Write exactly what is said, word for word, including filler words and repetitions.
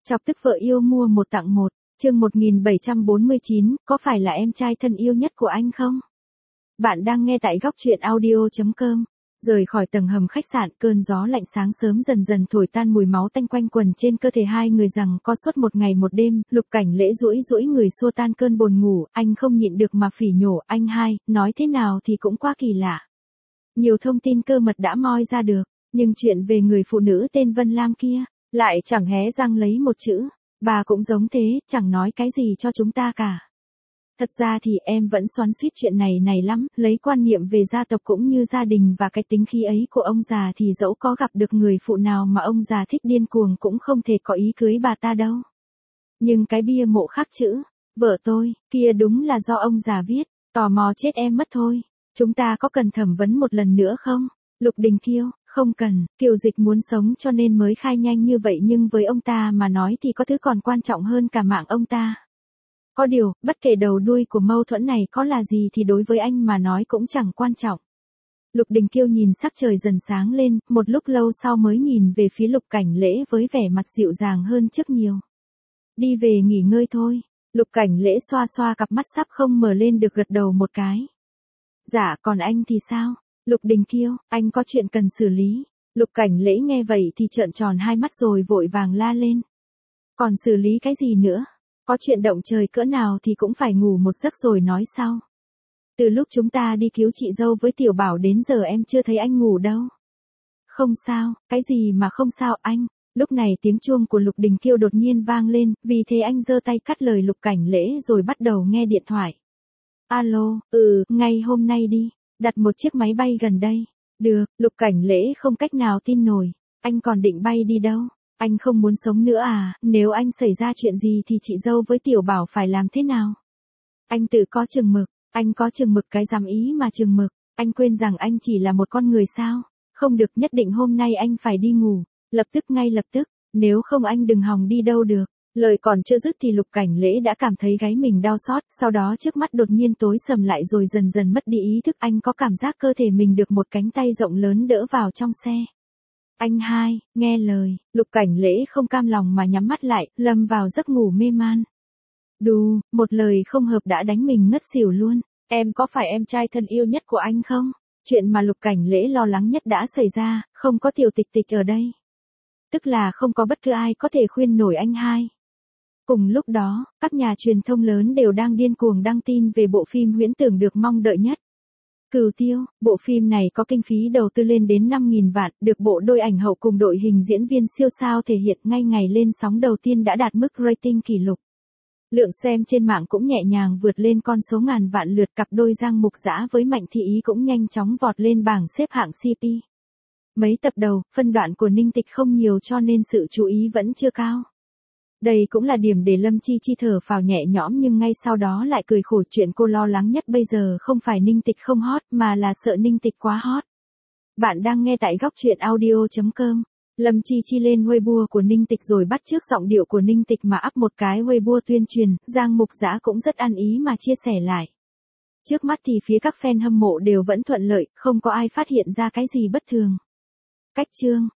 Chọc tức vợ yêu mua một tặng một, chương một nghìn bảy trăm bốn mươi chín, có phải là em trai thân yêu nhất của anh không? Bạn đang nghe tại góc truyện audio chấm com. Rời khỏi tầng hầm khách sạn, cơn gió lạnh sáng sớm dần dần thổi tan mùi máu tanh quanh quần trên cơ thể hai người rằng có suốt một ngày một đêm. Lục Cảnh Lễ duỗi duỗi người xua tan cơn buồn ngủ, anh không nhịn được mà phỉ nhổ, anh hai, nói thế nào thì cũng quá kỳ lạ. Nhiều thông tin cơ mật đã moi ra được, nhưng chuyện về người phụ nữ tên Vân Lam kia, lại chẳng hé răng lấy một chữ. Bà cũng giống thế, chẳng nói cái gì cho chúng ta cả. Thật ra thì em vẫn xoắn xuýt chuyện này này lắm, lấy quan niệm về gia tộc cũng như gia đình và cái tính khí ấy của ông già thì dẫu có gặp được người phụ nào mà ông già thích điên cuồng cũng không thể có ý cưới bà ta đâu. Nhưng cái bia mộ khắc chữ, vợ tôi, kia đúng là do ông già viết, tò mò chết em mất thôi. Chúng ta có cần thẩm vấn một lần nữa không? Lục Đình Kiêu, không cần, Kiều Dịch muốn sống cho nên mới khai nhanh như vậy nhưng với ông ta mà nói thì có thứ còn quan trọng hơn cả mạng ông ta. Có điều, bất kể đầu đuôi của mâu thuẫn này có là gì thì đối với anh mà nói cũng chẳng quan trọng. Lục Đình Kiêu nhìn sắc trời dần sáng lên, một lúc lâu sau mới nhìn về phía Lục Cảnh Lễ với vẻ mặt dịu dàng hơn trước nhiều. Đi về nghỉ ngơi thôi. Lục Cảnh Lễ xoa xoa cặp mắt sắp không mở lên được gật đầu một cái. Dạ, còn anh thì sao? Lục Đình Kiêu, anh có chuyện cần xử lý. Lục Cảnh Lễ nghe vậy thì trợn tròn hai mắt rồi vội vàng la lên. Còn xử lý cái gì nữa? Có chuyện động trời cỡ nào thì cũng phải ngủ một giấc rồi nói sau. Từ lúc chúng ta đi cứu chị dâu với Tiểu Bảo đến giờ em chưa thấy anh ngủ đâu. Không sao, cái gì mà không sao anh? Lúc này tiếng chuông của Lục Đình Kiêu đột nhiên vang lên, vì thế anh giơ tay cắt lời Lục Cảnh Lễ rồi bắt đầu nghe điện thoại. Alo, ừ, ngay hôm nay đi. Đặt một chiếc máy bay gần đây. Được, Lục Cảnh Lễ không cách nào tin nổi. Anh còn định bay đi đâu? Anh không muốn sống nữa à? Nếu anh xảy ra chuyện gì thì chị dâu với Tiểu Bảo phải làm thế nào? Anh tự có chừng mực. Anh có chừng mực cái dám ý mà chừng mực. Anh quên rằng anh chỉ là một con người sao? Không được, nhất định hôm nay anh phải đi ngủ. Lập tức, ngay lập tức. Nếu không anh đừng hòng đi đâu được. Lời còn chưa dứt thì Lục Cảnh Lễ đã cảm thấy gáy mình đau xót, sau đó trước mắt đột nhiên tối sầm lại rồi dần dần mất đi ý thức. Anh có cảm giác cơ thể mình được một cánh tay rộng lớn đỡ vào trong xe. Anh hai, nghe lời, Lục Cảnh Lễ không cam lòng mà nhắm mắt lại, lâm vào giấc ngủ mê man. Đù, một lời không hợp đã đánh mình ngất xỉu luôn. Em có phải em trai thân yêu nhất của anh không? Chuyện mà Lục Cảnh Lễ lo lắng nhất đã xảy ra, không có Tiểu Tịch Tịch ở đây. Tức là không có bất cứ ai có thể khuyên nổi anh hai. Cùng lúc đó, các nhà truyền thông lớn đều đang điên cuồng đăng tin về bộ phim huyễn tưởng được mong đợi nhất. Cửu Tiêu, bộ phim này có kinh phí đầu tư lên đến năm nghìn vạn, được bộ đôi ảnh hậu cùng đội hình diễn viên siêu sao thể hiện ngay ngày lên sóng đầu tiên đã đạt mức rating kỷ lục. Lượng xem trên mạng cũng nhẹ nhàng vượt lên con số ngàn vạn lượt, cặp đôi Giang Mục Dã với Mạnh Thị Ý cũng nhanh chóng vọt lên bảng xếp hạng xê pê. Mấy tập đầu, phân đoạn của Ninh Tịch không nhiều cho nên sự chú ý vẫn chưa cao. Đây cũng là điểm để Lâm Chi Chi thở phào nhẹ nhõm nhưng ngay sau đó lại cười khổ. Chuyện cô lo lắng nhất bây giờ không phải Ninh Tịch không hot mà là sợ Ninh Tịch quá hot. Bạn đang nghe tại góc truyện audio chấm com. Lâm Chi Chi lên Weibo của Ninh Tịch rồi bắt chước giọng điệu của Ninh Tịch mà up một cái Weibo tuyên truyền, Giang Mục Dã cũng rất ăn ý mà chia sẻ lại. Trước mắt thì phía các fan hâm mộ đều vẫn thuận lợi, không có ai phát hiện ra cái gì bất thường. Cách chương,